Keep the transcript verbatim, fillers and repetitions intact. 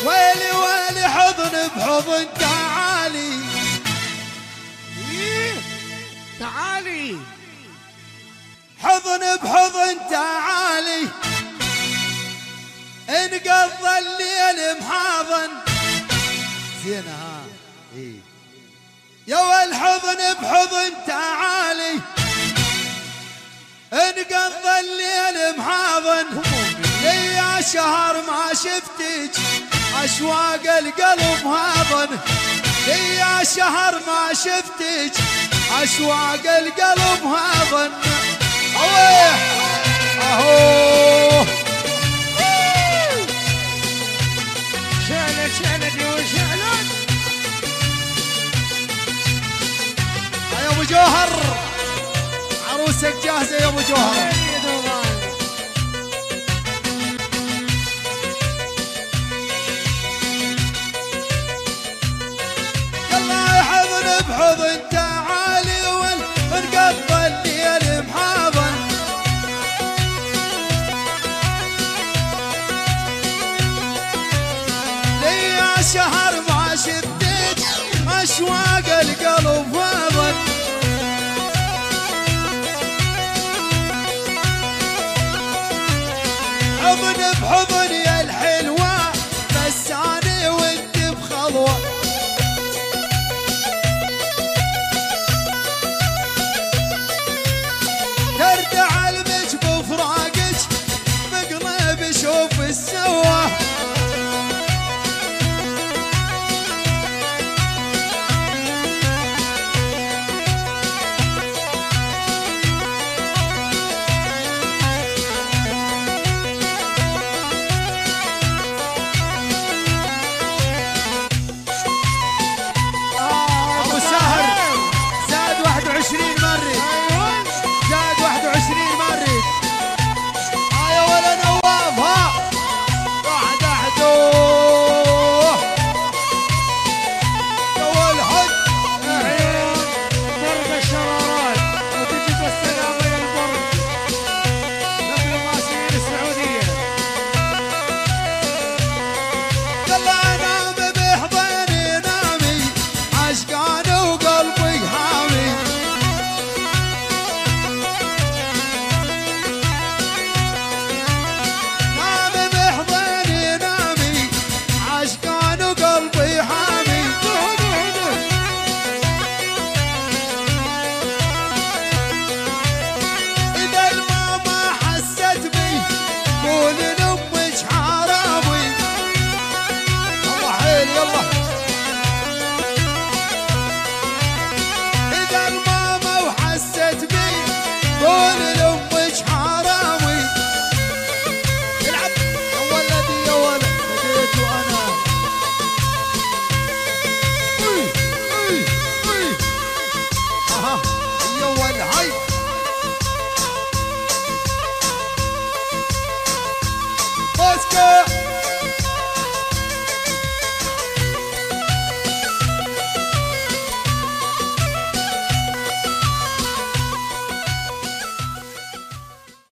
ويلي ويلي حضن بحضن تعالي إيه تعالي حضن بحضن تعالي انقضى الليل محاضن زين ها ايه يا والحضن بحضن تعالي انقضى الليل محاضن لي يا شهر ما شفتك اشواق القلب هاضن لي يا شهر ما شفتك اشواق القلب هاضن اوه اهو شعلة شعلة وشعلة يا ابو جوهر عروسك جاهزه يا ابو جوهر يلا يا حضن بحضن تعالي ونقضى الليل محاضن لي يا شهر ما شفتك اشواق القلب هاضن حضن بحضن يا الحلوة بس أنا وانت بخلوة تردع المج بفراقك بقلب شوف السوا